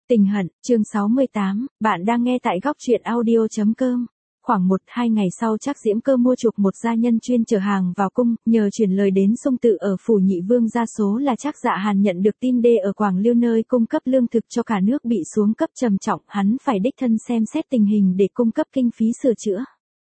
Tình hận, chương 68, bạn đang nghe tại góc truyện audio.com. Khoảng 1-2 ngày sau chắc Diễm Cơ mua chuộc một gia nhân chuyên chở hàng vào cung, nhờ chuyển lời đến Sung Tự ở phủ Nhị Vương gia số là chắc Dạ Hàn nhận được tin đê ở Quảng Liêu nơi cung cấp lương thực cho cả nước bị xuống cấp trầm trọng, hắn phải đích thân xem xét tình hình để cung cấp kinh phí sửa chữa.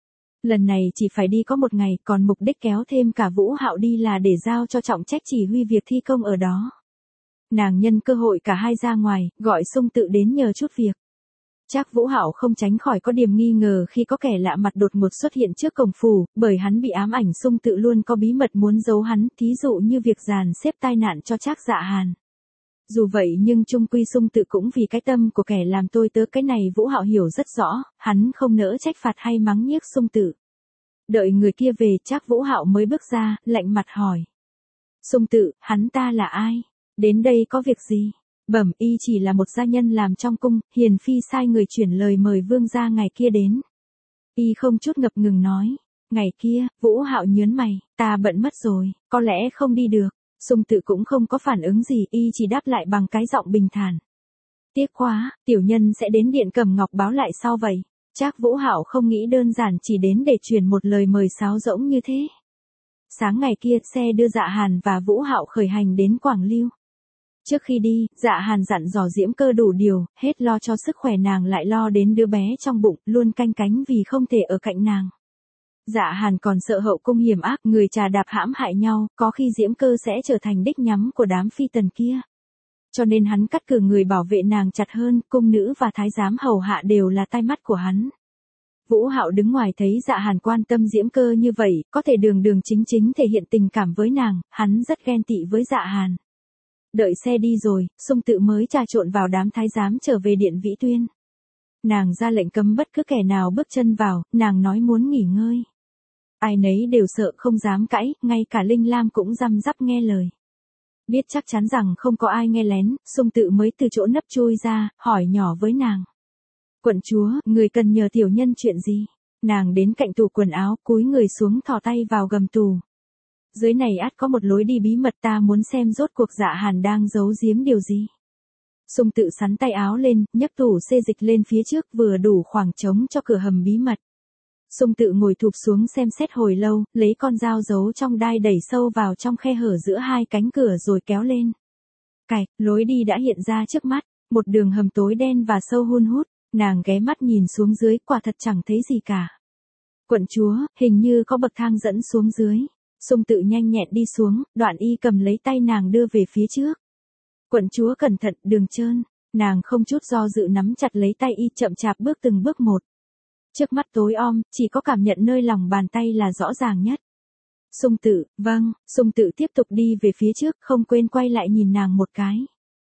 Lần này chỉ phải đi có một ngày, còn mục đích kéo thêm cả Vũ Hạo đi là để giao cho trọng trách chỉ huy việc thi công ở đó. Nàng nhân cơ hội cả hai ra ngoài, gọi Sung Tự đến nhờ chút việc. Trác Vũ Hạo không tránh khỏi có điểm nghi ngờ khi có kẻ lạ mặt đột ngột xuất hiện trước cổng phủ, bởi hắn bị ám ảnh Sung Tự luôn có bí mật muốn giấu hắn, thí dụ như việc dàn xếp tai nạn cho Trác Dạ Hàn. Dù vậy nhưng chung quy Sung Tự cũng vì cái tâm của kẻ làm tôi tớ cái này Vũ Hạo hiểu rất rõ, hắn không nỡ trách phạt hay mắng nhiếc Sung Tự. Đợi người kia về, Trác Vũ Hạo mới bước ra, lạnh mặt hỏi: Sung Tự, hắn ta là ai? Đến đây có việc gì? Bẩm y chỉ là một gia nhân làm trong cung, hiền phi sai người chuyển lời mời vương gia ngày kia đến. Y không chút ngập ngừng nói. Ngày kia, Vũ Hạo nhớn mày, ta bận mất rồi, có lẽ không đi được. Sung Tự cũng không có phản ứng gì, y chỉ đáp lại bằng cái giọng bình thản. Tiếc quá, tiểu nhân sẽ đến điện Cẩm Ngọc báo lại sau vậy. Trác Vũ Hạo không nghĩ đơn giản chỉ đến để truyền một lời mời sáo rỗng như thế. Sáng ngày kia, xe đưa Dạ Hàn và Vũ Hạo khởi hành đến Quảng Liêu. Trước khi đi, Dạ Hàn dặn dò Diễm Cơ đủ điều, hết lo cho sức khỏe nàng lại lo đến đứa bé trong bụng, luôn canh cánh vì không thể ở cạnh nàng. Dạ Hàn còn sợ hậu cung hiểm ác, người trà đạp hãm hại nhau, có khi Diễm Cơ sẽ trở thành đích nhắm của đám phi tần kia. Cho nên hắn cắt cử người bảo vệ nàng chặt hơn, cung nữ và thái giám hầu hạ đều là tai mắt của hắn. Vũ Hạo đứng ngoài thấy Dạ Hàn quan tâm Diễm Cơ như vậy, có thể đường đường chính chính thể hiện tình cảm với nàng, hắn rất ghen tị với Dạ Hàn. Đợi xe đi rồi, Sung Tự mới trà trộn vào đám thái giám trở về điện Vĩ Tuyên. Nàng ra lệnh cấm bất cứ kẻ nào bước chân vào, nàng nói muốn nghỉ ngơi. Ai nấy đều sợ không dám cãi, ngay cả Linh Lam cũng răm rắp nghe lời. Biết chắc chắn rằng không có ai nghe lén, Sung Tự mới từ chỗ nấp chui ra, hỏi nhỏ với nàng. Quận chúa, người cần nhờ tiểu nhân chuyện gì? Nàng đến cạnh tủ quần áo, cúi người xuống thò tay vào gầm tủ. Dưới này ắt có một lối đi bí mật, ta muốn xem rốt cuộc Dạ Hàn đang giấu giếm điều gì. Sung Tự sắn tay áo lên, nhấc tủ xê dịch lên phía trước, vừa đủ khoảng trống cho cửa hầm bí mật. Sung Tự ngồi thụp xuống xem xét hồi lâu, lấy con dao giấu trong đai đẩy sâu vào trong khe hở giữa hai cánh cửa rồi kéo lên. Cạch, lối đi đã hiện ra trước mắt, một đường hầm tối đen và sâu hun hút, nàng ghé mắt nhìn xuống dưới, quả thật chẳng thấy gì cả. Quận chúa, hình như có bậc thang dẫn xuống dưới. Sung Tự nhanh nhẹn đi xuống, Đoạn Y cầm lấy tay nàng đưa về phía trước. Quận chúa cẩn thận, đường trơn. Nàng không chút do dự nắm chặt lấy tay y, chậm chạp bước từng bước một. Trước mắt tối om, chỉ có cảm nhận nơi lòng bàn tay là rõ ràng nhất. Sung Tự, vâng. Sung Tự tiếp tục đi về phía trước, không quên quay lại nhìn nàng một cái.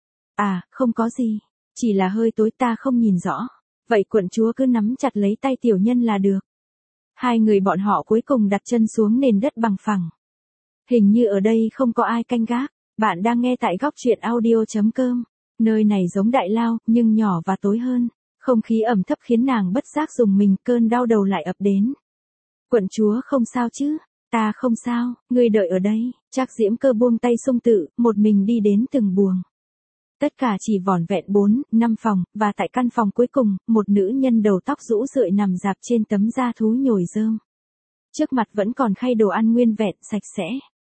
À, không có gì. Chỉ là hơi tối, ta không nhìn rõ. Vậy quận chúa cứ nắm chặt lấy tay tiểu nhân là được. Hai người bọn họ cuối cùng đặt chân xuống nền đất bằng phẳng. Hình như ở đây không có ai canh gác. Bạn đang nghe tại góc truyện audio.com. Nơi này giống đại lao, nhưng nhỏ và tối hơn. Không khí ẩm thấp khiến nàng bất giác rùng mình, cơn đau đầu lại ập đến. Quận chúa không sao chứ? Ta không sao, ngươi đợi ở đây. Trác Diễm Cơ buông tay Sung Tự, một mình đi đến từng buồng. Tất cả chỉ vỏn vẹn 4-5 phòng, và tại căn phòng cuối cùng, một nữ nhân đầu tóc rũ rượi nằm rạp trên tấm da thú nhồi rơm. Trước mặt vẫn còn khay đồ ăn nguyên vẹn, sạch sẽ.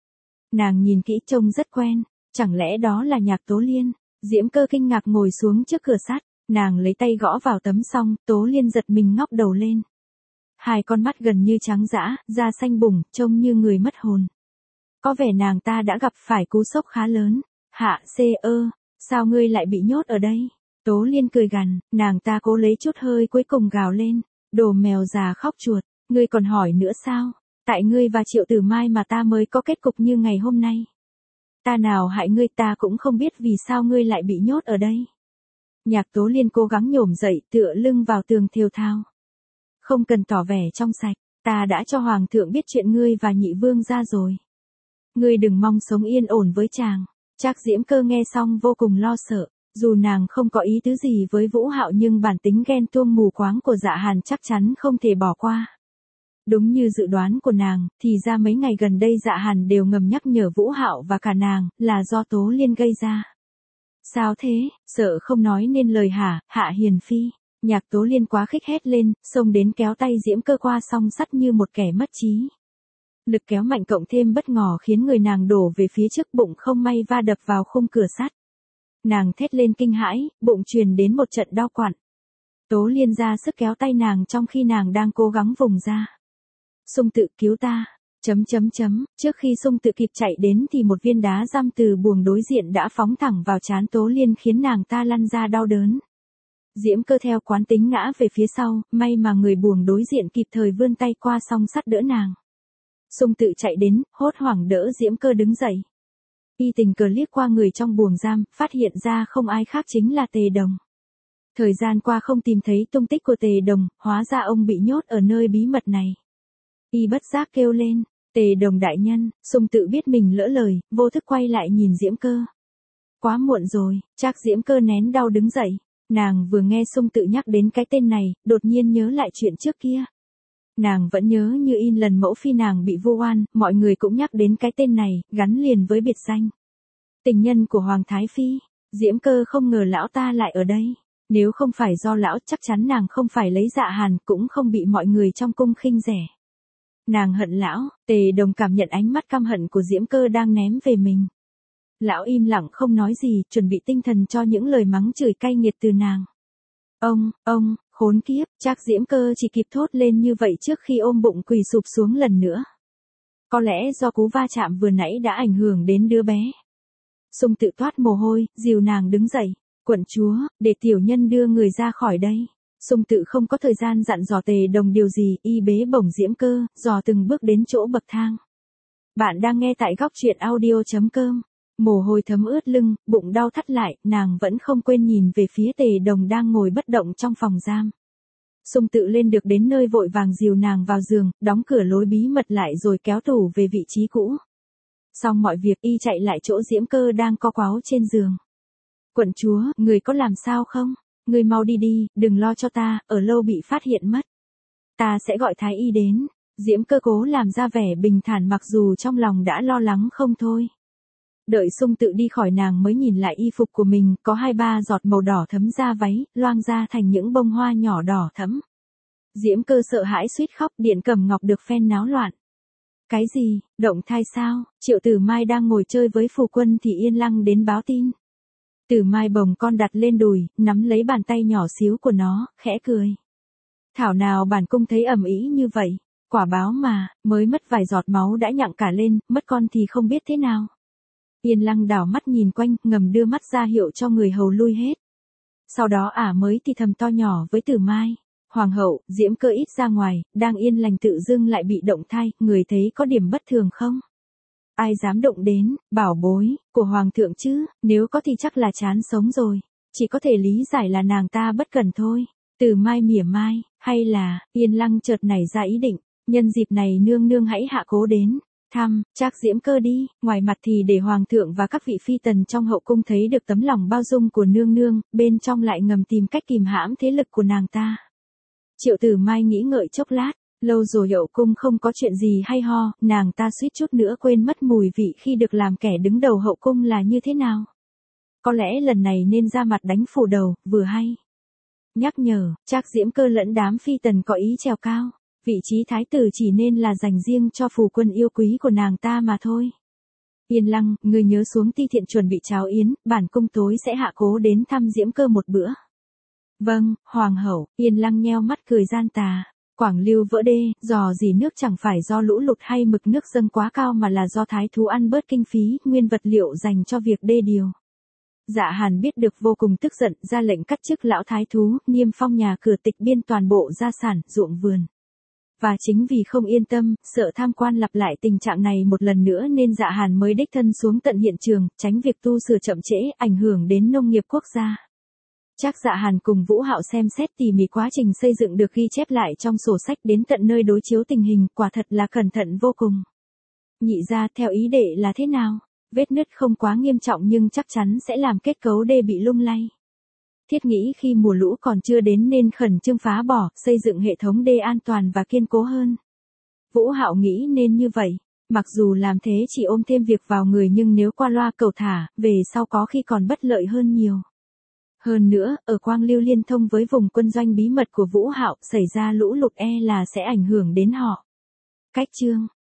Nàng nhìn kỹ trông rất quen, chẳng lẽ đó là Nhạc Tố Liên? Diễm Cơ kinh ngạc ngồi xuống trước cửa sắt, nàng lấy tay gõ vào tấm song, Tố Liên giật mình ngóc đầu lên. Hai con mắt gần như trắng dã, da xanh bùng, trông như người mất hồn. Có vẻ nàng ta đã gặp phải cú sốc khá lớn. Hạ C.ơ. Sao ngươi lại bị nhốt ở đây? Tố Liên cười gằn, nàng ta cố lấy chút hơi cuối cùng gào lên. Đồ mèo già khóc chuột, ngươi còn hỏi nữa sao? Tại ngươi và Triệu Tử Mai mà ta mới có kết cục như ngày hôm nay. Ta nào hại ngươi, ta cũng không biết vì sao ngươi lại bị nhốt ở đây. Nhạc Tố Liên cố gắng nhổm dậy, tựa lưng vào tường thều thào. Không cần tỏ vẻ trong sạch, ta đã cho Hoàng thượng biết chuyện ngươi và Nhị Vương gia rồi. Ngươi đừng mong sống yên ổn với chàng. Trác Diễm Cơ nghe xong vô cùng lo sợ, dù nàng không có ý tứ gì với Vũ Hạo nhưng bản tính ghen tuông mù quáng của Dạ Hàn chắc chắn không thể bỏ qua. Đúng như dự đoán của nàng, thì ra mấy ngày gần đây Dạ Hàn đều ngầm nhắc nhở Vũ Hạo và cả nàng, là do Tố Liên gây ra. Sao thế, sợ không nói nên lời hả, Hạ Hiền Phi. Nhạc Tố Liên quá khích hét lên, xông đến kéo tay Diễm Cơ qua song sắt như một kẻ mất trí. Lực kéo mạnh cộng thêm bất ngờ khiến người nàng đổ về phía trước, bụng không may va đập vào khung cửa sắt. Nàng thét lên kinh hãi, bụng truyền đến một trận đau quặn. Tố Liên ra sức kéo tay nàng trong khi nàng đang cố gắng vùng ra. Sung Tự cứu ta. Trước khi Sung Tự kịp chạy đến thì một viên đá giam từ buồng đối diện đã phóng thẳng vào trán Tố Liên khiến nàng ta lăn ra đau đớn. Diễm Cơ theo quán tính ngã về phía sau, may mà người buồng đối diện kịp thời vươn tay qua song sắt đỡ nàng. Sung Tự chạy đến, hốt hoảng đỡ Diễm Cơ đứng dậy. Y tình cờ liếc qua người trong buồng giam, phát hiện ra không ai khác chính là Tề Đồng. Thời gian qua không tìm thấy tung tích của Tề Đồng, hóa ra ông bị nhốt ở nơi bí mật này. Y bất giác kêu lên, Tề Đồng đại nhân. Sung Tự biết mình lỡ lời, vô thức quay lại nhìn Diễm Cơ. Quá muộn rồi, chắc Diễm Cơ nén đau đứng dậy. Nàng vừa nghe Sung Tự nhắc đến cái tên này, đột nhiên nhớ lại chuyện trước kia. Nàng vẫn nhớ như in lần mẫu phi nàng bị vu oan, mọi người cũng nhắc đến cái tên này, gắn liền với biệt danh. Tình nhân của Hoàng Thái Phi. Diễm Cơ không ngờ lão ta lại ở đây. Nếu không phải do lão, chắc chắn nàng không phải lấy Dạ Hàn, cũng không bị mọi người trong cung khinh rẻ. Nàng hận lão. Tề Đồng cảm nhận ánh mắt căm hận của Diễm Cơ đang ném về mình. Lão im lặng không nói gì, chuẩn bị tinh thần cho những lời mắng chửi cay nghiệt từ nàng. Ông, khốn kiếp, chắc Diễm Cơ chỉ kịp thốt lên như vậy trước khi ôm bụng quỳ sụp xuống lần nữa. Có lẽ do cú va chạm vừa nãy đã ảnh hưởng đến đứa bé. Sung Tự toát mồ hôi, dìu nàng đứng dậy. Quận chúa, để tiểu nhân đưa người ra khỏi đây. Sung Tự không có thời gian dặn dò Tề Đồng điều gì, y bế bổng Diễm Cơ, dò từng bước đến chỗ bậc thang. Bạn đang nghe tại góc truyện audio.com. Mồ hôi thấm ướt lưng, bụng đau thắt lại, nàng vẫn không quên nhìn về phía Tề Đồng đang ngồi bất động trong phòng giam. Sung Tự lên được đến nơi vội vàng dìu nàng vào giường, đóng cửa lối bí mật lại rồi kéo tủ về vị trí cũ. Xong mọi việc, y chạy lại chỗ Diễm Cơ đang co quáo trên giường. Quận chúa, người có làm sao không? Người mau đi đi, đừng lo cho ta, ở lâu bị phát hiện mất. Ta sẽ gọi thái y đến. Diễm Cơ cố làm ra vẻ bình thản mặc dù trong lòng đã lo lắng không thôi. Đợi Sung Tự đi khỏi nàng mới nhìn lại y phục của mình, có 2-3 giọt màu đỏ thấm ra váy, loang ra thành những bông hoa nhỏ đỏ thẫm. Diễm Cơ sợ hãi suýt khóc, Điện Cẩm Ngọc được phen náo loạn. Cái gì, động thai sao? Triệu Tử Mai đang ngồi chơi với phu quân thì Yên Lăng đến báo tin. Tử Mai bồng con đặt lên đùi, nắm lấy bàn tay nhỏ xíu của nó, khẽ cười. Thảo nào bản cung thấy ầm ĩ như vậy, quả báo mà, mới mất vài giọt máu đã nhặng cả lên, mất con thì không biết thế nào. Yên Lăng đảo mắt nhìn quanh, ngầm đưa mắt ra hiệu cho người hầu lui hết. Sau đó mới thì thầm to nhỏ với Tử Mai. Hoàng hậu, Diễm Cơ ít ra ngoài, đang yên lành tự dưng lại bị động thai, người thấy có điểm bất thường không? Ai dám động đến, bảo bối, của Hoàng thượng chứ, nếu có thì chắc là chán sống rồi. Chỉ có thể lý giải là nàng ta bất cẩn thôi. Tử Mai mỉa mai, hay là, Yên Lăng chợt nảy ra ý định, nhân dịp này nương nương hãy hạ cố đến. Chắc Diễm Cơ đi, ngoài mặt thì để Hoàng thượng và các vị phi tần trong hậu cung thấy được tấm lòng bao dung của nương nương, bên trong lại ngầm tìm cách kìm hãm thế lực của nàng ta. Triệu Tử Mai nghĩ ngợi chốc lát, lâu rồi hậu cung không có chuyện gì hay ho, nàng ta suýt chút nữa quên mất mùi vị khi được làm kẻ đứng đầu hậu cung là như thế nào. Có lẽ lần này nên ra mặt đánh phủ đầu, vừa hay. Nhắc nhở, chắc Diễm Cơ lẫn đám phi tần có ý trèo cao. Vị trí thái tử chỉ nên là dành riêng cho phù quân yêu quý của nàng ta mà thôi. Yên Lăng, người nhớ xuống ti thiện chuẩn bị cháo yến, bản cung tối sẽ hạ cố đến thăm Diễm Cơ một bữa. Vâng, Hoàng hậu. Yên Lăng nheo mắt cười gian tà. Quảng Lưu vỡ đê, dò dỉ nước chẳng phải do lũ lụt hay mực nước dâng quá cao mà là do thái thú ăn bớt kinh phí, nguyên vật liệu dành cho việc đê điều. Dạ Hàn biết được vô cùng tức giận, ra lệnh cắt chức lão thái thú, niêm phong nhà cửa, tịch biên toàn bộ gia sản, ruộng vườn. Và chính vì không yên tâm, sợ tham quan lặp lại tình trạng này một lần nữa nên Dạ Hàn mới đích thân xuống tận hiện trường, tránh việc tu sửa chậm trễ, ảnh hưởng đến nông nghiệp quốc gia. Chắc Dạ Hàn cùng Vũ Hạo xem xét tỉ mỉ quá trình xây dựng được ghi chép lại trong sổ sách đến tận nơi đối chiếu tình hình, quả thật là cẩn thận vô cùng. Nhị ra theo ý đệ là thế nào? Vết nứt không quá nghiêm trọng nhưng chắc chắn sẽ làm kết cấu đê bị lung lay. Thiết nghĩ khi mùa lũ còn chưa đến nên khẩn trương phá bỏ, xây dựng hệ thống đê an toàn và kiên cố hơn. Vũ Hạo nghĩ nên như vậy. mặc dù làm thế chỉ ôm thêm việc vào người nhưng nếu qua loa cầu thả, về sau có khi còn bất lợi hơn nhiều. Hơn nữa, ở Quang Lưu liên thông với vùng quân doanh bí mật của Vũ Hạo, xảy ra lũ lụt là sẽ ảnh hưởng đến họ. Cách chương